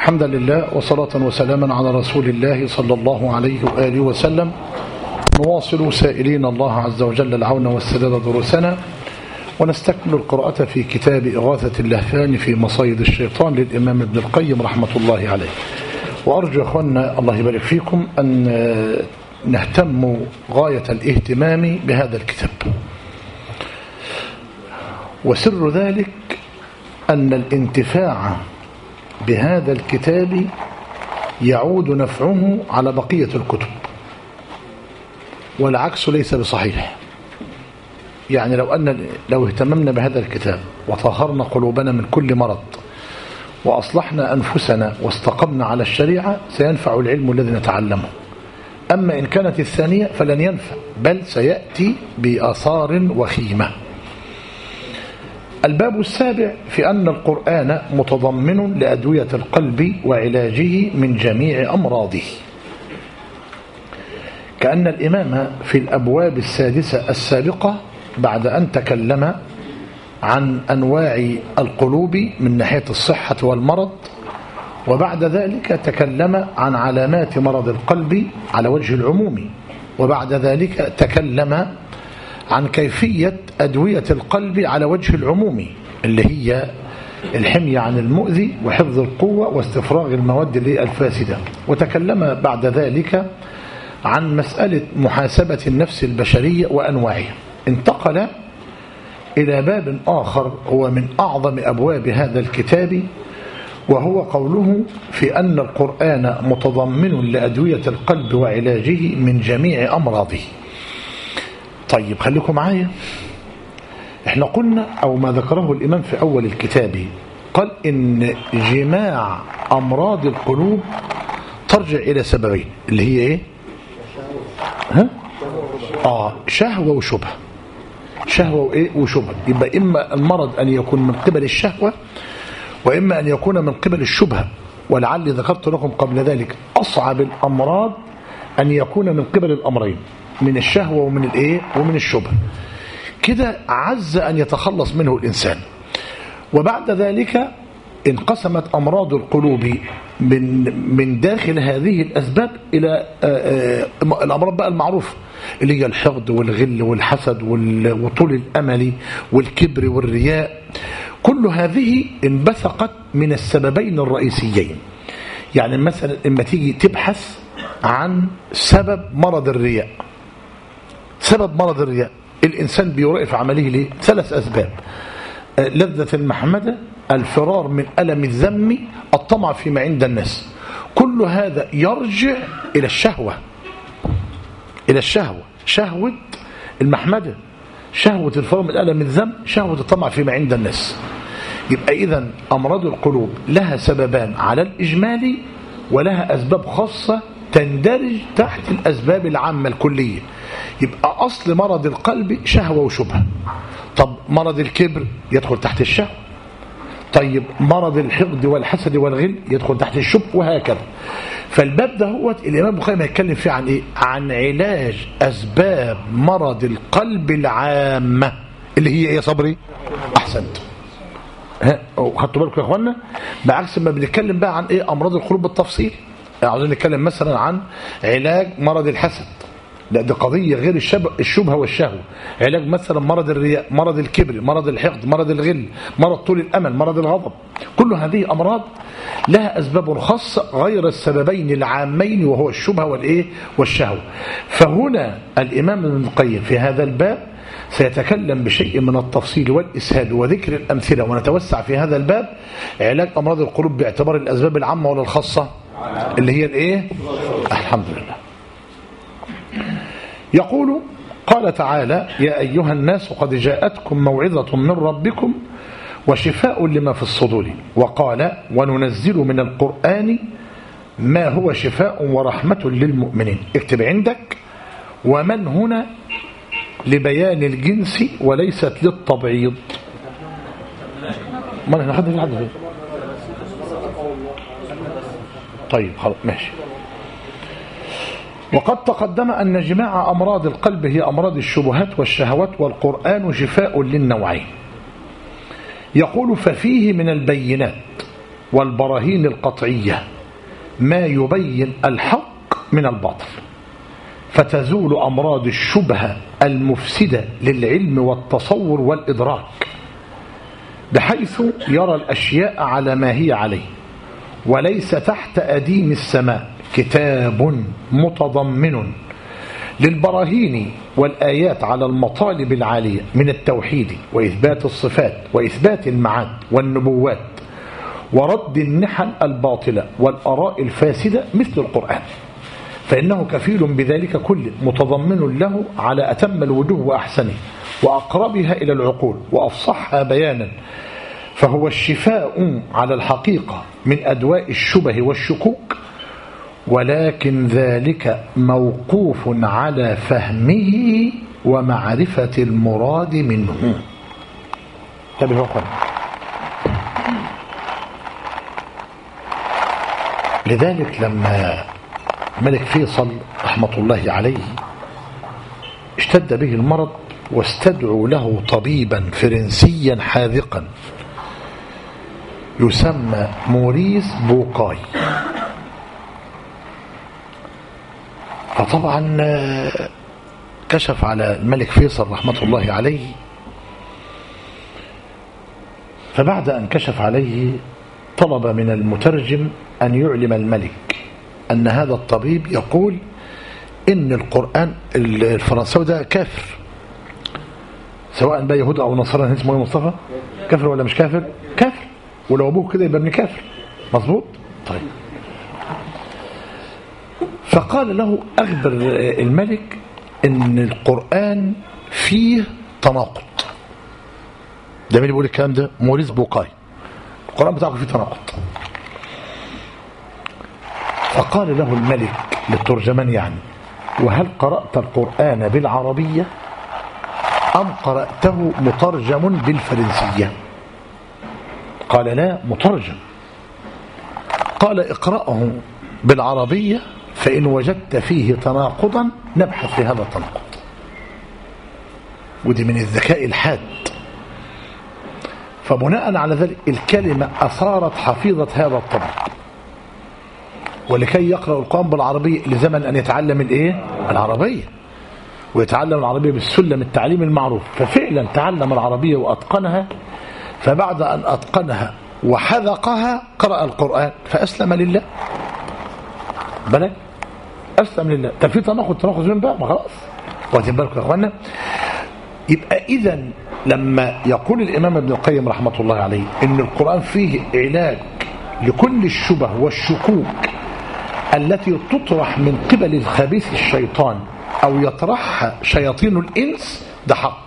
حمدا لله وصلاة وسلاما على رسول الله صلى الله عليه وآله وسلم. نواصل سائلين الله عز وجل العون والسداد دروسنا، ونستكمل القراءة في كتاب إغاثة اللهفان في مصايد الشيطان للإمام ابن القيم رحمة الله عليه. وأرجو أخوانا الله يبارك فيكم أن نهتم غاية الاهتمام بهذا الكتاب، وسر ذلك أن الانتفاع بهذا الكتاب يعود نفعه على بقية الكتب، والعكس ليس بصحيح. يعني لو اهتممنا بهذا الكتاب وطهرنا قلوبنا من كل مرض وأصلحنا أنفسنا واستقمنا على الشريعة سينفع العلم الذي نتعلمه. أما إن كانت الثانية فلن ينفع، بل سيأتي بآثار وخيمة. الباب السابع في أن القرآن متضمن لأدوية القلب وعلاجه من جميع أمراضه، كأن الإمام في الأبواب السادسة السابقة بعد أن تكلم عن أنواع القلوب من ناحية الصحة والمرض، وبعد ذلك تكلم عن علامات مرض القلب على وجه العموم، وبعد ذلك تكلم عن كيفية أدوية القلب على وجه العموم اللي هي الحمية عن المؤذي وحفظ القوة واستفراغ المواد الفاسدة، وتكلم بعد ذلك عن مسألة محاسبة النفس البشرية وأنواعها. انتقل إلى باب آخر هو من أعظم أبواب هذا الكتاب، وهو قوله في أن القرآن متضمن لأدوية القلب وعلاجه من جميع أمراضه. طيب خليكم معايا، احنا قلنا أو ما ذكره الإمام في أول الكتاب، قال إن جماع أمراض القلوب ترجع إلى سببين اللي هي إيه؟ شهوة وشبهة. شهوة وإيه وشبهة. يبقى إما المرض أن يكون من قبل الشهوة، وإما أن يكون من قبل الشبهة. ولعلي ذكرت لكم قبل ذلك أصعب الأمراض أن يكون من قبل الأمرين، من الشهوة ومن الإيه ومن الشبهة. كده عز أن يتخلص منه الإنسان. وبعد ذلك انقسمت أمراض القلوب من داخل هذه الأسباب إلى الأمراض بقى المعروفة اللي هي الحقد والغل والحسد وطول الأمل والكبر والرياء. كل هذه انبثقت من السببين الرئيسيين. يعني مثلا لما تيجي تبحث عن سبب مرض الرياء، سبب مرض الرياء الإنسان بيرائي في عمله ليه؟ 3 أسباب: لذة المحمدة، الفرار من ألم الذم، الطمع فيما عند الناس. كل هذا يرجع إلى الشهوة، إلى الشهوة، شهوة المحمدة، شهوة الفرار من ألم الذم، شهوة الطمع فيما عند الناس. يبقى إذن أمراض القلوب لها سببان على الإجمالي، ولها أسباب خاصة تندرج تحت الأسباب العامة الكلية. يبقى أصل مرض القلب شهوة وشبهة. طب مرض الكبر يدخل تحت الشهوة. طيب مرض الحقد والحسد والغل يدخل تحت الشبهة، وهكذا. فالباب ده هو الإمام البخاري هيتكلم فيه عن إيه؟ عن علاج أسباب مرض القلب العامة اللي هي إيه يا صبري؟ أحسنت. خدتوا بالكم يا إخوانا؟ بعكس ما بنتكلم بقى عن إيه أمراض القلوب بالتفصيل. عاوزين نتكلم مثلا عن علاج مرض الحسد، لا دي قضية غير الشبهة والشهوة. علاج مثلا مرض الرياء، مرض الكبر، مرض الحقد، مرض الغل، مرض طول الأمل، مرض الغضب. كل هذه أمراض لها أسباب خاصة غير السببين العامين، وهو الشبهة والإيه والشهوة. فهنا الإمام ابن القيم في هذا الباب سيتكلم بشيء من التفصيل والإسهاد وذكر الأمثلة، ونتوسع في هذا الباب. علاج أمراض القلوب باعتبار الأسباب العامة ولا الخاصة اللي هي الإيه؟ الحمد لله. يقول قال تعالى: يا أيها الناس قد جاءتكم موعظة من ربكم وشفاء لما في الصدور. وقال: وننزل من القرآن ما هو شفاء ورحمة للمؤمنين. اكتب عندك: ومن هنا لبيان الجنس وليست للتبعيض. ما احنا حد فيه. طيب خلاص ماشي. وقد تقدم أن جماع أمراض القلب هي أمراض الشبهات والشهوات، والقرآن شفاء للنوعين. يقول: ففيه من البينات والبراهين القطعية ما يبين الحق من الباطل، فتزول أمراض الشبهة المفسدة للعلم والتصور والإدراك، بحيث يرى الأشياء على ما هي عليه، وليس تحت أديم السماء كتاب متضمن للبراهين والآيات على المطالب العالية من التوحيد وإثبات الصفات وإثبات المعاد والنبوات ورد النحل الباطلة والآراء الفاسدة مثل القرآن، فإنه كفيل بذلك كله متضمن له على أتم الوجوه وأحسنه وأقربها إلى العقول وأفصحها بيانا، فهو الشفاء على الحقيقة من أدواء الشبه والشكوك، ولكن ذلك موقوف على فهمه ومعرفة المراد منه. انتبهوا أخوان، لذلك لما الملك فيصل رحمة الله عليه اشتد به المرض واستدعوا له طبيبا فرنسيا حاذقا يسمى موريس بوقاي، فطبعا كشف على الملك فيصل رحمة الله عليه، فبعد أن كشف عليه طلب من المترجم أن يعلم الملك أن هذا الطبيب يقول إن القرآن الفرنساوي ده كافر، سواء بقى يهود أو نصارى. اسمه ايه مصطفى؟ كافر ولا مش كافر؟ كافر، ولو أبوه كده يبقى ابن كافر، مظبوط؟ طيب، فقال له أخبر الملك إن القرآن فيه تناقض. ده مين بيقول الكلام ده؟ موريس بوقاي. القرآن بتاعه فيه تناقض. فقال له الملك للترجمان يعني: وهل قرأت القرآن بالعربية أم قرأته مترجم بالفرنسية؟ قال: لا، مترجم. قال: اقرأه بالعربية، فإن وجدت فيه تناقضا نبحث في هذا التناقض. ودي من الذكاء الحاد. فبناء على ذلك الكلمة أثارت حفيظة هذا الطبيب، ولكي يقرأ القرآن بالعربية لزمن أن يتعلم العربية، ويتعلم العربية بالسلم التعليم المعروف. ففعلا تعلم العربية وأتقنها، فبعد أن أتقنها وحذقها قرأ القرآن فأسلم لله. بلد أسلم لله. طب في تناقض من بقى، ما خلاص. واخدين بالكم يا اخوانا؟ يبقى إذن لما يقول الإمام ابن القيم رحمة الله عليه إن القرآن فيه علاج لكل الشبه والشكوك التي تطرح من قبل الخبيث الشيطان أو يطرحها شياطين الإنس، ده حق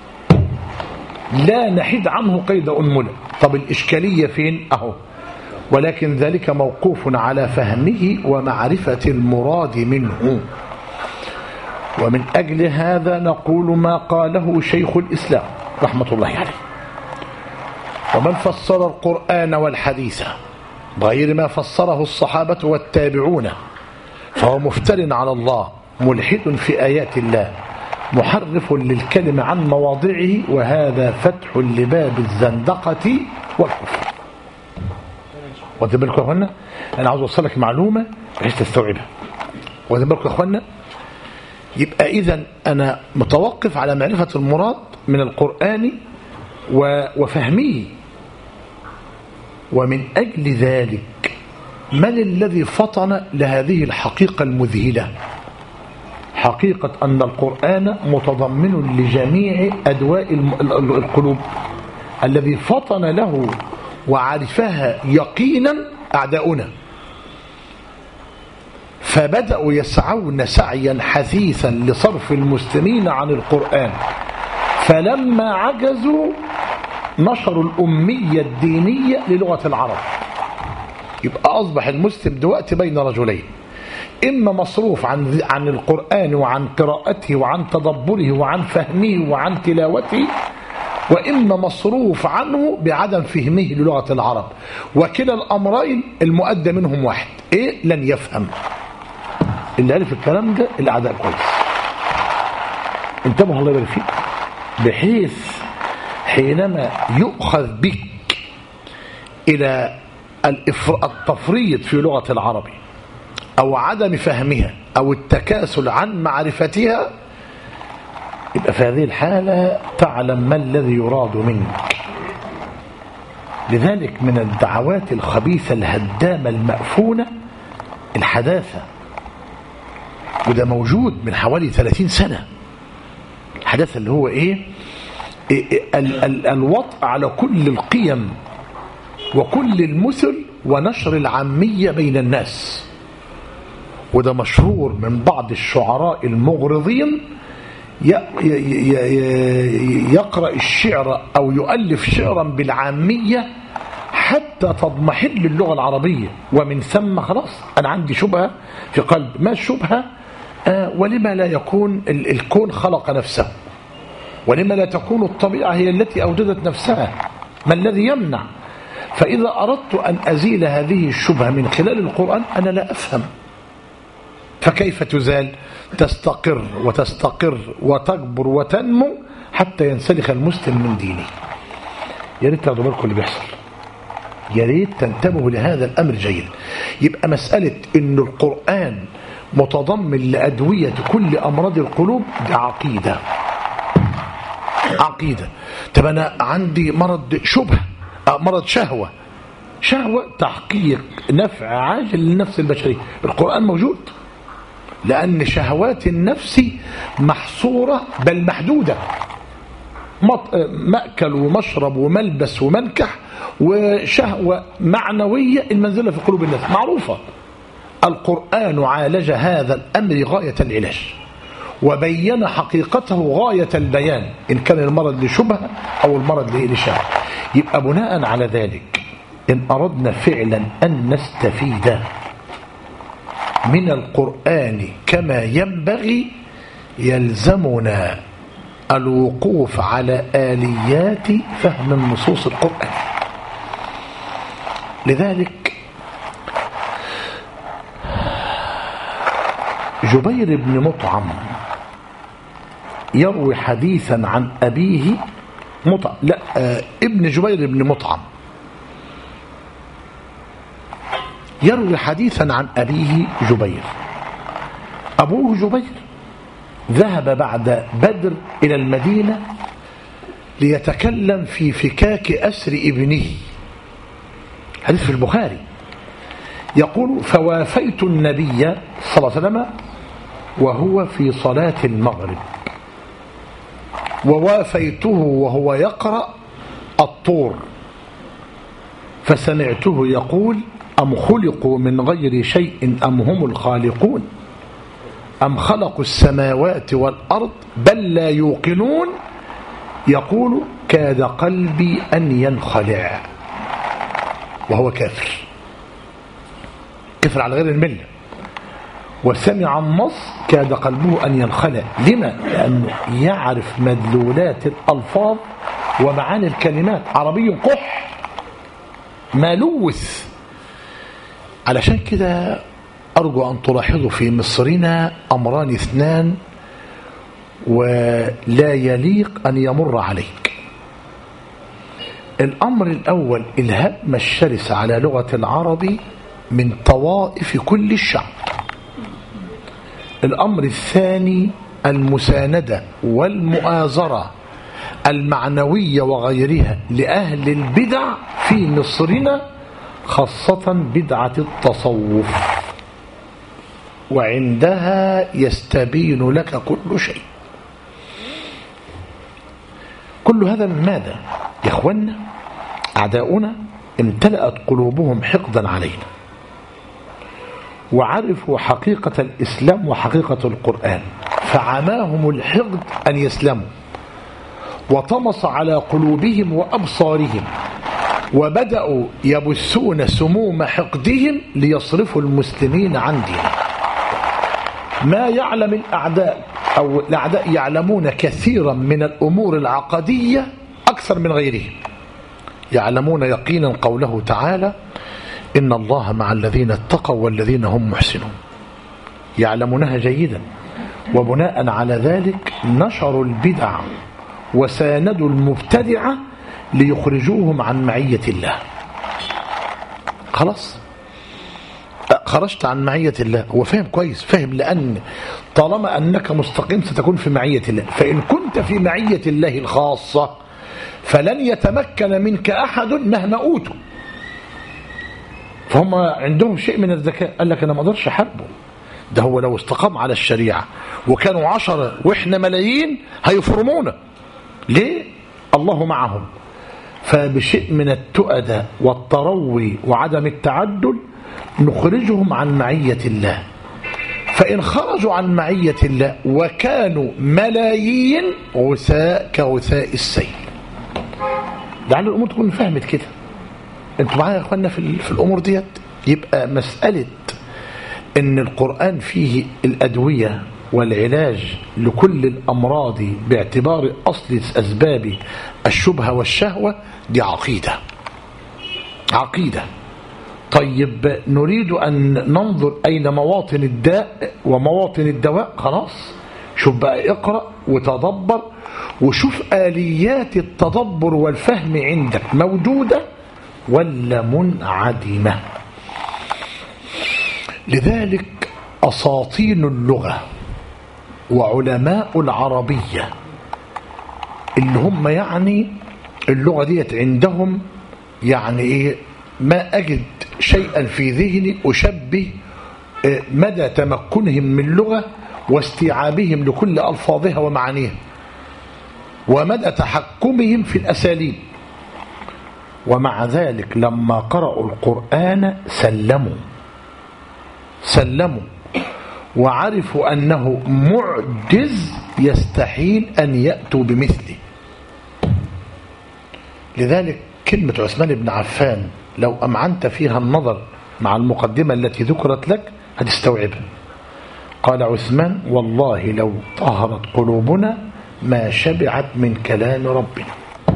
لا نحيد عنه قيد أنملة. طب الإشكالية فين؟ أهو: ولكن ذلك موقوف على فهمه ومعرفة المراد منه. ومن أجل هذا نقول ما قاله شيخ الإسلام رحمة الله عليه: ومن فسر القرآن والحديث بغير ما فسره الصحابة والتابعون فهو مفتر على الله، ملحد في آيات الله، محرف للكلم عن مواضعه، وهذا فتح لباب الزندقة والكفر. واخدين بالكم يا اخوانا؟ انا عاوز اوصل لك معلومه بحيث تستوعبها. واخدين بالكم يا اخوانا؟ يبقى اذا انا متوقف على معرفه المراد من القرآن وفهمه. ومن اجل ذلك من الذي فطن لهذه الحقيقه المذهله؟ حقيقه ان القرآن متضمن لجميع ادواء القلوب، الذي فطن له وعرفها يقينا أعداؤنا، فبدأوا يسعون سعيا حثيثا لصرف المسلمين عن القرآن، فلما عجزوا نشروا الأمية الدينية للغة العرب. يبقى أصبح المسلم دلوقتي بين رجلين: إما مصروف عن القرآن وعن قراءته وعن تدبره وعن فهمه وعن تلاوته، وإما مصروف عنه بعدم فهمه للغة العرب. وكلا الأمرين المؤدى منهم واحد: إيه؟ لن يفهم. اللي عرف الكلام ده الأعداء كويس. انتبهوا الله يبارك فيك، بحيث حينما يؤخذ بك إلى التفريط في لغة العربي أو عدم فهمها أو التكاسل عن معرفتها، يبقى في هذه الحالة تعلم ما الذي يراد منك. لذلك من الدعوات الخبيثة الهدامة المأفونة الحداثة، وده موجود من حوالي 30 سنة. الحداثة اللي هو الوطء على كل القيم وكل المثل ونشر العامية بين الناس. وده مشهور من بعض الشعراء المغرضين يقرأ الشعر أو يؤلف شعرا بالعامية حتى تضمحل اللغة العربية، ومن ثم خلاص أنا عندي شبهة في قلب. ما الشبهة؟ ولما لا يكون الكون خلق نفسه؟ ولما لا تكون الطبيعة هي التي أوجدت نفسها؟ ما الذي يمنع؟ فإذا أردت أن أزيل هذه الشبهة من خلال القرآن أنا لا أفهم. فكيف تزال؟ تستقر وتستقر وتكبر وتنمو حتى ينسلخ المسلم من دينه. يا ريت تاخدوا بالكم اللي بيحصل، يا ريت تنتبهوا لهذا الأمر جيد. يبقى مسألة إن القرآن متضمن لأدوية كل أمراض القلوب دي عقيدة. طب أنا عندي مرض شبهة، مرض شهوة تحقيق نفع عاجل للنفس البشرية، القرآن موجود، لأن شهوات النفس محصورة بل محدودة. مأكل ومشرب وملبس ومنكح وشهوة معنوية المنزلة في قلوب الناس معروفة. القرآن عالج هذا الأمر غاية العلاج وبين حقيقته غاية البيان، إن كان المرض لشبهة أو المرض لشهوة. يبقى بناء على ذلك إن أردنا فعلا أن نستفيد من القرآن كما ينبغي يلزمنا الوقوف على آليات فهم النصوص القرآن. لذلك جبير بن مطعم يروي حديثا عن أبيه ابن جبير بن مطعم يروي حديثا عن أبيه جبير. أبوه جبير ذهب بعد بدر إلى المدينة ليتكلم في فكاك أسر ابنه. حديث في البخاري يقول: فوافيت النبي صلى الله عليه وسلم وهو في صلاة المغرب، ووافيته وهو يقرأ الطور، فسمعته يقول: أم خلقوا من غير شيء أم هم الخالقون أم خلقوا السماوات والأرض بل لا يوقنون. يقول: كاد قلبي أن ينخلع، وهو كافر على غير الملة، وسمع النص كاد قلبه أن ينخلع. لما؟ لأنه يعرف مدلولات الألفاظ ومعاني الكلمات، عربي قح ملوث. علشان كده أرجو أن تلاحظوا في مصرنا أمران اثنان ولا يليق أن يمر عليك. الأمر الأول الهدم الشرس على لغة العرب من طوائف كل الشعب. الأمر الثاني المساندة والمؤازرة المعنوية وغيرها لأهل البدع في مصرنا، خاصة بدعة التصوف، وعندها يستبين لك كل شيء. كل هذا من ماذا؟ يا إخوانا، أعداؤنا امتلأت قلوبهم حقدا علينا، وعرفوا حقيقة الإسلام وحقيقة القرآن، فعماهم الحقد أن يسلموا، وطمس على قلوبهم وأبصارهم، وبدأوا يبثون سموم حقدهم ليصرفوا المسلمين عن دينهم. ما يعلم الأعداء أو الأعداء يعلمون كثيرا من الأمور العقدية أكثر من غيرهم. يعلمون يقينا قوله تعالى: إن الله مع الذين اتقوا والذين هم محسنون. يعلمونها جيدا، وبناء على ذلك نشروا البدع وساندوا المبتدعة ليخرجوهم عن معية الله. خلاص خرجت عن معية الله. هو فاهم كويس، فاهم، لأن طالما أنك مستقيم ستكون في معية الله، فإن كنت في معية الله الخاصة فلن يتمكن منك أحد مهما أوتوا. فهم عندهم شيء من الذكاء، قال لك أنا ما أقدرش أحاربه، ده هو لو استقام على الشريعة وكانوا 10 وإحنا ملايين هيفرمونا. ليه؟ الله معهم. فبشيء من التؤدة والتروي وعدم التعدل نخرجهم عن معية الله. فإن خرجوا عن معية الله وكانوا ملايين غثاء كغثاء السيل. لعل الأمور تكون فهمت كده. انتوا معايا يا اخوانا في الأمور ديت. يبقى مسألة ان القرآن فيه الأدوية والعلاج لكل الأمراض باعتبار أصل أسباب الشبهة والشهوة، دي عقيدة. طيب نريد أن ننظر أين مواطن الداء ومواطن الدواء. خلاص شوف بقى، اقرأ وتدبر وشوف آليات التدبر والفهم عندك موجودة ولا منعدمة. لذلك أساطين اللغة وعلماء العربية اللي هم يعني اللغة ديت عندهم يعني إيه، ما أجد شيئا في ذهني أشبه مدى تمكنهم من اللغة واستيعابهم لكل ألفاظها ومعانيها ومدى تحكمهم في الأساليب. ومع ذلك لما قرأوا القرآن سلموا وعرفوا أنه معجز يستحيل أن يأتوا بمثله. لذلك كلمة عثمان بن عفان لو أمعنت فيها النظر مع المقدمة التي ذكرت لك هتستوعبها. قال عثمان: والله لو طهرت قلوبنا ما شبعت من كلام ربنا.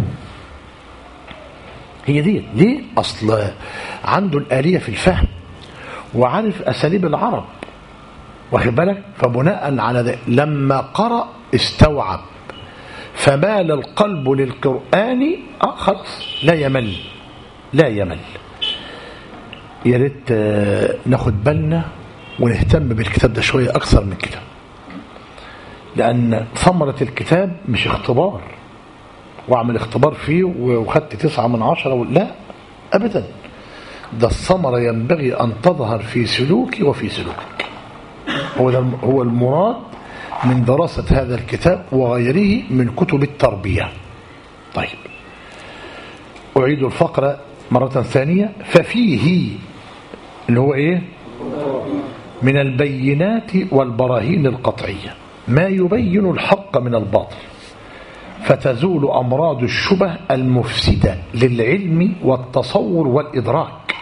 هي دي ليه؟ أصل عنده الآلية في الفهم وعارف أساليب العرب، واخد بالك؟ فبناء على ذلك لما قرأ استوعب، فمال القلب للقرآن خلاص لا يمل. يا ريت ناخد بالنا ونهتم بالكتاب ده شوية أكثر من كده، لأن ثمرة الكتاب مش اختبار واعمل اختبار فيه وخدت 9 من 10 لا أبدا. ده الثمرة ينبغي أن تظهر في سلوكي وفي سلوكك. هو المراد من دراسة هذا الكتاب وغيره من كتب التربية. طيب أعيد الفقرة مرة ثانية. ففيه اللي هو إيه؟ من البينات والبراهين القطعية ما يبين الحق من الباطل، فتزول أمراض الشبه المفسدة للعلم والتصور والإدراك،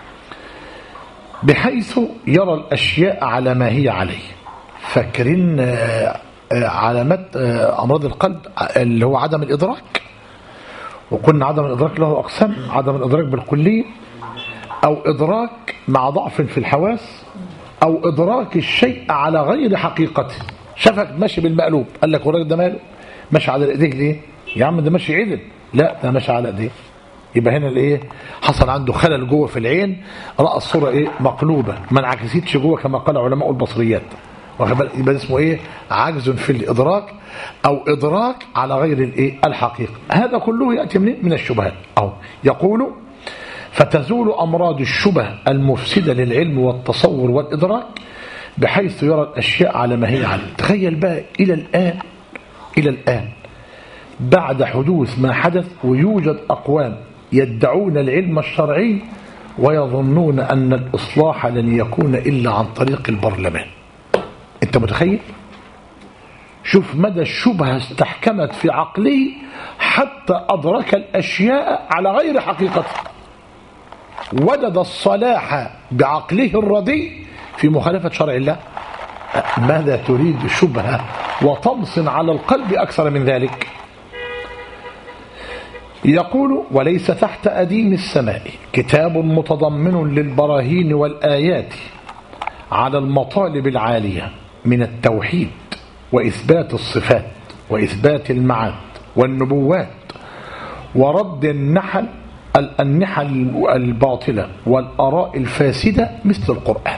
بحيث يرى الأشياء على ما هي عليه. فاكرين علامات أمراض القلب اللي هو عدم الإدراك، وقلنا عدم الإدراك له أقسام: عدم الإدراك بالكلية، أو إدراك مع ضعف في الحواس، أو إدراك الشيء على غير حقيقته. شافك ماشي بالمقلوب قال لك وراك ده ماله ماشي على ايديك ليه يا عم؟ ده ماشي عدل. لا ده ماشي على ايديه. يبقى هنا الايه؟ حصل عنده خلل جوه في العين، راى الصوره ايه؟ مقلوبه، ما انعكستش جوه كما قال علماء البصريات. يبقى اسمه ايه؟ عجز في الادراك او ادراك على غير الايه؟ الحقيقه. هذا كله ياتي من الشبهات. او يقول: فتزول امراض الشبه المفسده للعلم والتصور والادراك بحيث يرى الاشياء على ما هي عليه. تخيل بقى الى الان بعد حدوث ما حدث ويوجد أقوام يدعون العلم الشرعي ويظنون أن الإصلاح لن يكون إلا عن طريق البرلمان. أنت متخيل؟ شوف مدى الشبهة استحكمت في عقله حتى أدرك الأشياء على غير حقيقتها، وجد الصلاح بعقله الرديء في مخالفة شرع الله. ماذا تريد شبهة وطمس على القلب أكثر من ذلك؟ يقول: وليس تحت أديم السماء كتاب متضمن للبراهين والآيات على المطالب العالية من التوحيد وإثبات الصفات وإثبات المعاد والنبوات ورد النحل النحل الباطلة والآراء الفاسدة مثل القرآن،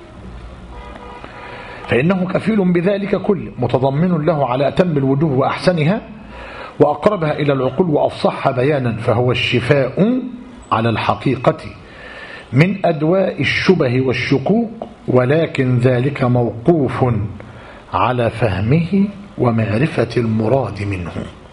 فإنه كفيل بذلك كله، متضمن له على أتم الوجوه وأحسنها وأقربها إلى العقول وأفصحها بيانا، فهو الشفاء على الحقيقة من أدواء الشبه والشكوك، ولكن ذلك موقوف على فهمه ومعرفة المراد منه.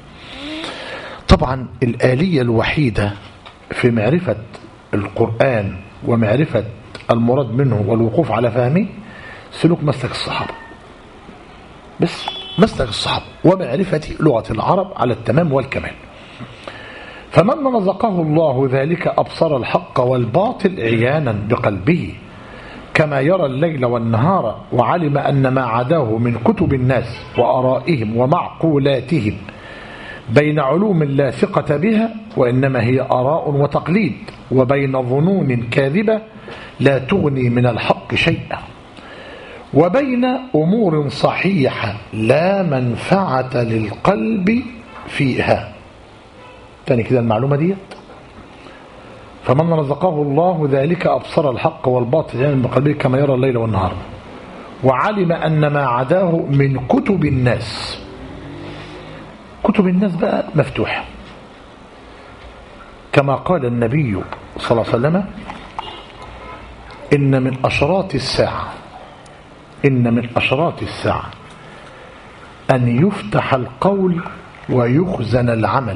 طبعا الآلية الوحيدة في معرفة القرآن ومعرفة المراد منه والوقوف على فهمه سلوك مسلك الصحابة، بس مسلك الصحابة ومعرفة لغة العرب على التمام والكمال. فمن رزقه الله ذلك أبصر الحق والباطل عيانا بقلبه كما يرى الليل والنهار، وعلم أن ما عداه من كتب الناس وآرائهم ومعقولاتهم بين علوم لا ثقة بها وإنما هي آراء وتقليد، وبين ظنون كاذبة لا تغني من الحق شيئا، وبين أمور صحيحة لا منفعة للقلب فيها. تاني كده المعلومة دي، فمن رزقه الله ذلك أبصر الحق والباطل يعني بقلبه كما يرى الليل والنهار، وعلم أن ما عداه من كتب الناس. كتب الناس بقى مفتوحة، كما قال النبي صلى الله عليه وسلم: إن من أشراط الساعة أن يفتح القول ويخزن العمل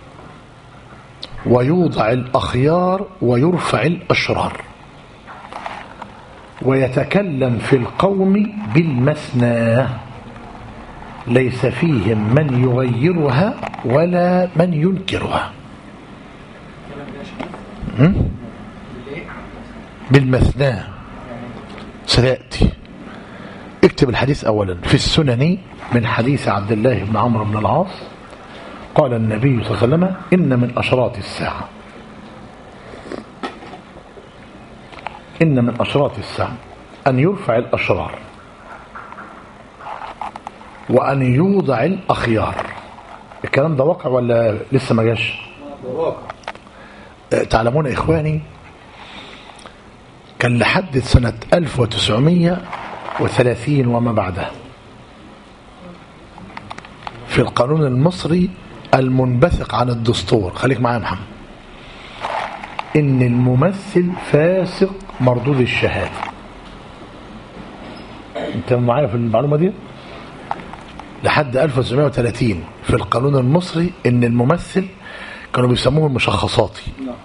ويوضع الأخيار ويرفع الأشرار، ويتكلم في القوم بالمثنى ليس فيهم من يغيرها ولا من ينكرها. بالمثنى سيأتي. اكتب الحديث أولا في السنن من حديث عبد الله بن عمرو بن العاص قال النبي صلى الله عليه وسلم: إن من أشراط الساعة أن يرفع الأشرار وأن يوضع الأخيار. الكلام ده واقع ولا لسه ما جاش؟ واقع. تعلمون إخواني، كان لحد سنة 1930 وما بعدها في القانون المصري المنبثق عن الدستور، خليك معايا يا محمد، إن الممثل فاسق مردود الشهادة. أنت معايا في المعلومة دي؟ لحد 1930 في القانون المصري إن الممثل كانوا بيسموه المشخصاتي،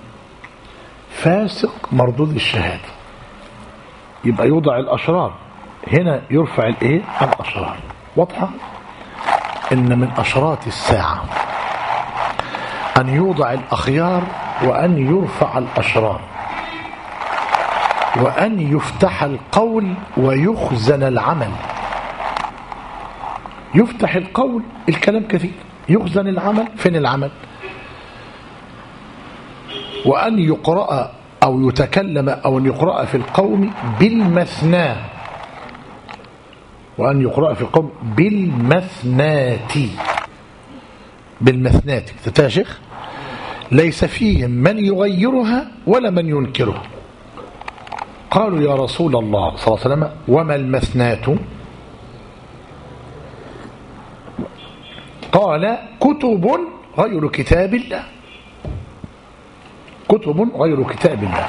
فاسق مردود الشهادة. يبقى يوضع الأشرار، هنا يرفع الإيه؟ الأشرار. واضحة؟ إن من أشراط الساعة أن يوضع الأخيار وأن يرفع الأشرار وأن يفتح القول ويخزن العمل. يفتح القول، الكلام كثير، يخزن العمل، فين العمل؟ وأن يقرأ أو يتكلم أو أن يقرأ في القوم بالمثنى، وأن يقرأ في القوم بالمثنات يا شيخ، ليس فيهم من يغيرها ولا من ينكرها. قالوا: يا رسول الله صلى الله عليه وسلم وما المثنات؟ قال: كتب غير كتاب الله. كتب غير كتاب الله،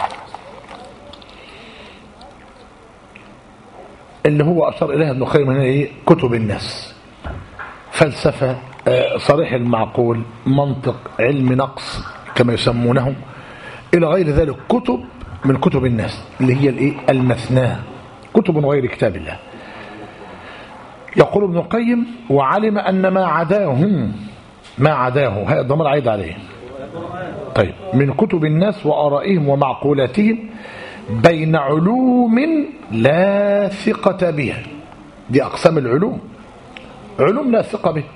اللي هو أشار إليها ابن القيم هنا إيه؟ كتب الناس، فلسفة، صريح المعقول، منطق، علم نقص كما يسمونه، إلى غير ذلك. كتب من كتب الناس اللي هي الإيه؟ المثنى، كتب غير كتاب الله. يقول ابن القيم: وعلم أن ما عداه هذا الضمير عايد عليه. طيب، من كتب الناس وآرائهم ومعقولاتهم بين علوم لا ثقة بها. دي أقسام العلوم، علوم لا ثقة بها،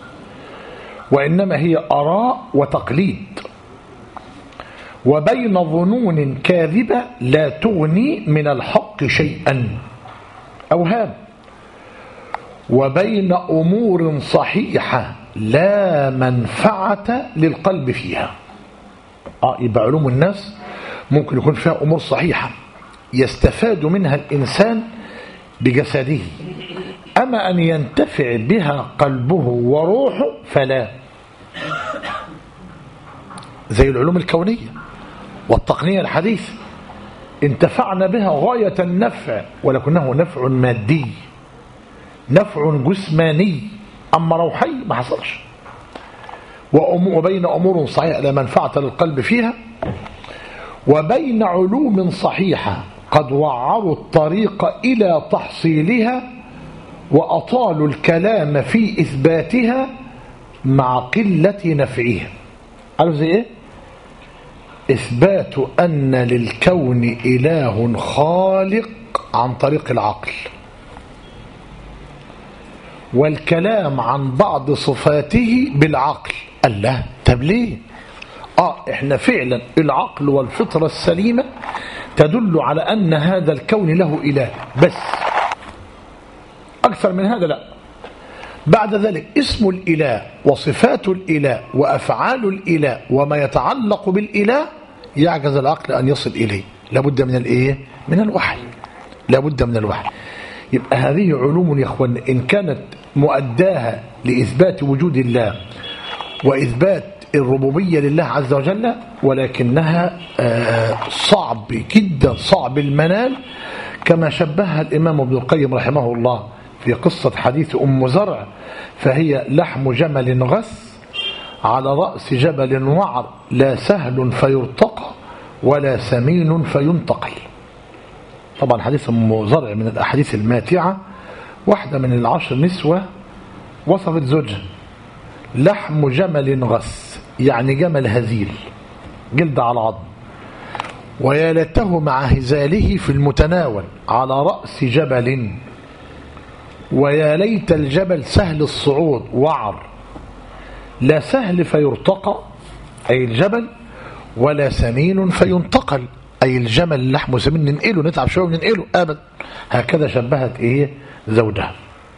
وإنما هي آراء وتقليد، وبين ظنون كاذبة لا تغني من الحق شيئا، أوهام، وبين أمور صحيحة لا منفعة للقلب فيها. يبقى علوم الناس ممكن يكون فيها أمور صحيحة يستفاد منها الإنسان بجسده، أما أن ينتفع بها قلبه وروحه فلا. زي العلوم الكونية والتقنية الحديثة، انتفعنا بها غاية النفع ولكنه نفع مادي، نفع جسماني، أما روحي ما حصلش. وبين أمور صحيحة لا منفعة للقلب فيها، وبين علوم صحيحة قد وعروا الطريق إلى تحصيلها وأطالوا الكلام في إثباتها مع قلة نفعها. عارف زي إيه؟ إثبات أن للكون إله خالق عن طريق العقل، والكلام عن بعض صفاته بالعقل. الله، طب ليه؟ احنا فعلا العقل والفطرة السليمة تدل على أن هذا الكون له إله، بس أكثر من هذا لا. بعد ذلك اسم الإله وصفات الإله وأفعال الإله وما يتعلق بالإله يعجز العقل أن يصل إليه، لابد من الإيه؟ من الوحي، لابد من الوحي. يبقى هذه علوم يا أخوان إن كانت مؤداها لإثبات وجود الله وإثبات الربوبية لله عز وجل، ولكنها صعب جدا، صعب المنال، كما شبهها الإمام ابن القيم رحمه الله في قصة حديث أم زرع، فهي لحم جمل غث على رأس جبل وعر، لا سهل فيرتقى ولا سمين فينتقل. طبعا حديث أم زرع من الأحاديث الماتعة، واحدة من 10 نسوة وصفت زوجها لحم جمل غث، يعني جمل هزيل جلد على عظم، ويا ليته مع هزاله في المتناول على رأس جبل، ويا ليت الجبل سهل الصعود وعر، لا سهل فيرتقى أي الجبل، ولا سمين فينتقل أي الجمل لحم سمين ننقله، نتعب شوية وننقله أبدا. هكذا شبهت زوجها.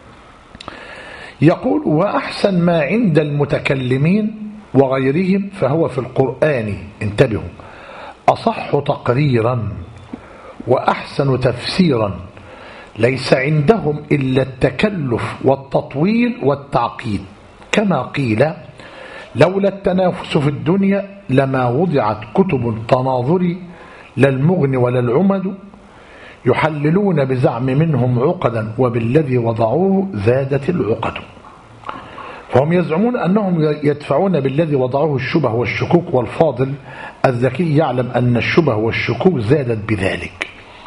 يقول: وأحسن ما عند المتكلمين وغيرهم فهو في القرآن، انتبهوا، أصح تقريرا وأحسن تفسيرا، ليس عندهم إلا التكلف والتطويل والتعقيد، كما قيل: لولا التنافس في الدنيا لما وضعت كتب التناظر، لا المغني ولا العمد، يحللون بزعم منهم عقدا وبالذي وضعوه زادت العقد. فهم يزعمون أنهم يدفعون بالذي وضعوه الشبه والشكوك، والفاضل الذكي يعلم أن الشبه والشكوك زادت بذلك.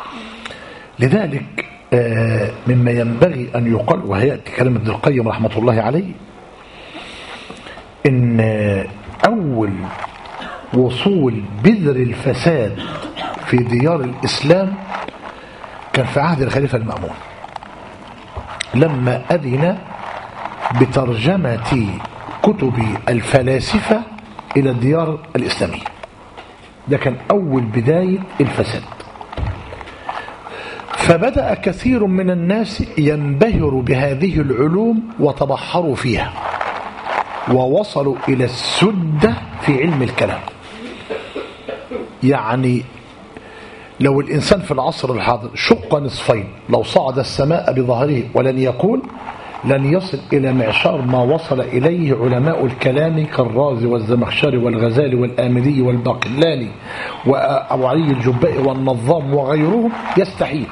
لذلك مما ينبغي أن يقال، وهيأتي كلام ابن القيم رحمة الله عليه، إن أول وصول بذر الفساد في ديار الإسلام كان في عهد الخليفة المأمون، لما أذن بترجمة كتب الفلاسفة إلى الديار الإسلامية. ده كان أول بداية الفساد. فبدأ كثير من الناس ينبهر بهذه العلوم وتبحروا فيها، ووصلوا إلى السدة في علم الكلام. يعني لو الإنسان في العصر الحاضر شق نصفين، لو صعد السماء بظهره ولن يقول، لن يصل إلى معشار ما وصل إليه علماء الكلام كالرازي والزمخشري والغزالي والآمدي والباقلاني وأبو علي الجبائي والنظام وغيرهم، يستحيل.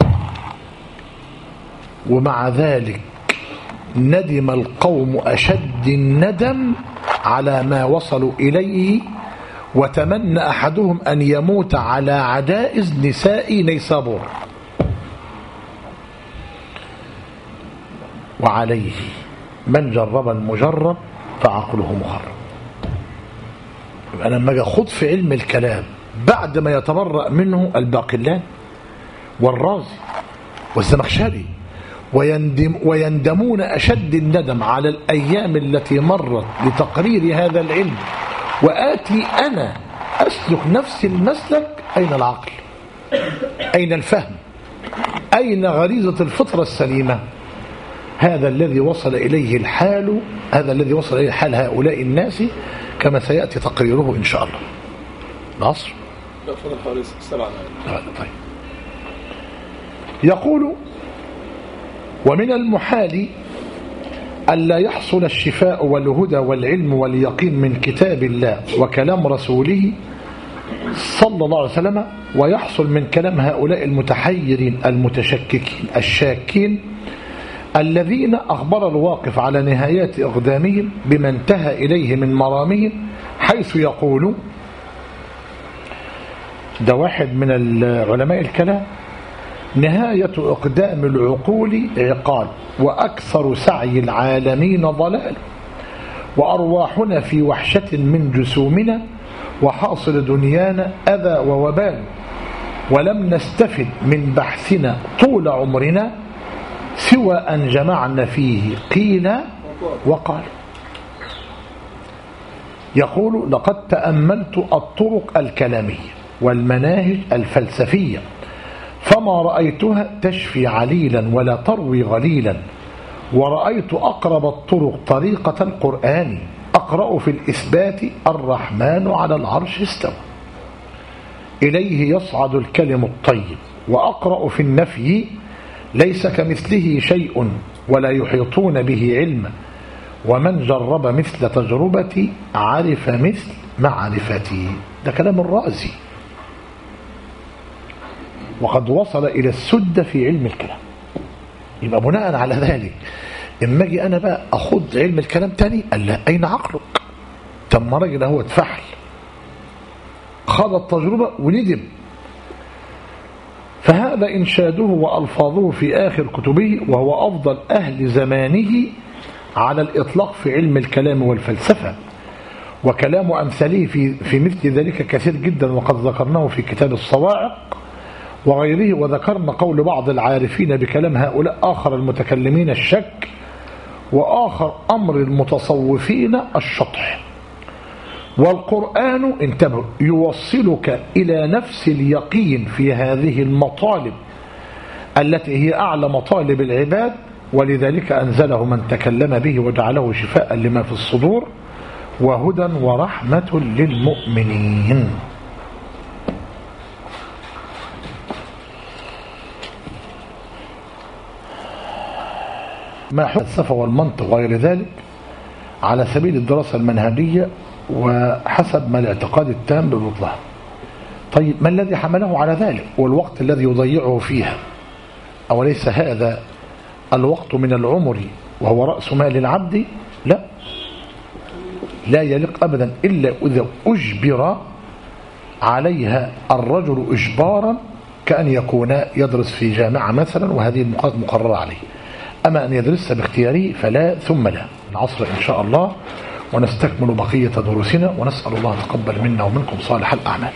ومع ذلك ندم القوم أشد الندم على ما وصلوا إليه، وتمنى أحدهم أن يموت على عدائز نساء نيسابور. وعليه من جرب المجرب فعقله مخرب. أنا لما أجي أخوض في علم الكلام بعد ما يتبرأ منه الباقلاني والرازي والزمخشري، ويندمون أشد الندم على الأيام التي مرت لتقرير هذا العلم، وآتي أنا أسلك نفس المسلك، أين العقل؟ أين الفهم؟ أين غريزة الفطرة السليمة؟ هذا الذي وصل إليه الحال، هذا الذي وصل إليه حال هؤلاء الناس، كما سيأتي تقريره إن شاء الله. العصر. لا فضل حوالي 7 طيب. يقول: ومن المحال ألا يحصل الشفاء والهدى والعلم واليقين من كتاب الله وكلام رسوله صلى الله عليه وسلم، ويحصل من كلام هؤلاء المتحيرين المتشككين الشاكين الذين أخبر الواقف على نهايات إقدامهم بما انتهى إليه من مرامهم، حيث يقول، ده واحد من العلماء الكلام: نهاية إقدام العقول عقال، وأكثر سعي العالمين ضلال، وأرواحنا في وحشة من جسومنا، وحاصل دنيانا أذى ووبال، ولم نستفد من بحثنا طول عمرنا سوى أن جمعنا فيه قيل وقال. يقول: لقد تأملت الطرق الكلامية والمناهج الفلسفية فما رأيتها تشفي عليلا ولا تروي غليلا، ورأيت أقرب الطرق طريقة القرآن، أقرأ في الإثبات الرحمن على العرش استوى، إليه يصعد الكلم الطيب، وأقرأ في النفي ليس كمثله شيء ولا يحيطون به علما، ومن جرب مثل تجربتي عرف مثل معرفتي. ده كلام الرازي، وقد وصل إلى السدة في علم الكلام. يبقى بناء على ذلك اما اجي انا بقى اخد علم الكلام تاني، قال لا، اين عقلك؟ طب ما راجل هو اتفحل، خاض التجربة وندم. فهذا إنشاده وألفاظه في آخر كتبه، وهو أفضل أهل زمانه على الإطلاق في علم الكلام والفلسفة، وكلام أمثاله في مثل ذلك كثير جدا، وقد ذكرناه في كتاب الصواعق وغيره. وذكرنا قول بعض العارفين بكلام هؤلاء: آخر المتكلمين الشك، وآخر أمر المتصوفين الشطح. والقرآن، انتبه، يوصلك إلى نفس اليقين في هذه المطالب التي هي أعلى مطالب العباد، ولذلك أنزله من تكلم به وجعله شفاء لما في الصدور وهدى ورحمة للمؤمنين. ما حكم الفلسفة والمنطق وغير ذلك على سبيل الدراسة المنهجية وحسب ما الاعتقاد التام ببطلها؟ طيب، ما الذي حمله على ذلك والوقت الذي يضيعه فيها؟ أوليس هذا الوقت من العمر وهو رأس مال العبد؟ لا يليق أبدا إلا إذا أجبر عليها الرجل إجبارا، كأن يكون يدرس في جامعة مثلا وهذه النقاط مقررة عليه. أما أن يدرسها باختياره فلا، ثم لا. العصر إن شاء الله، ونستكمل بقية دروسنا، ونسأل الله تقبل منا ومنكم صالح الأعمال.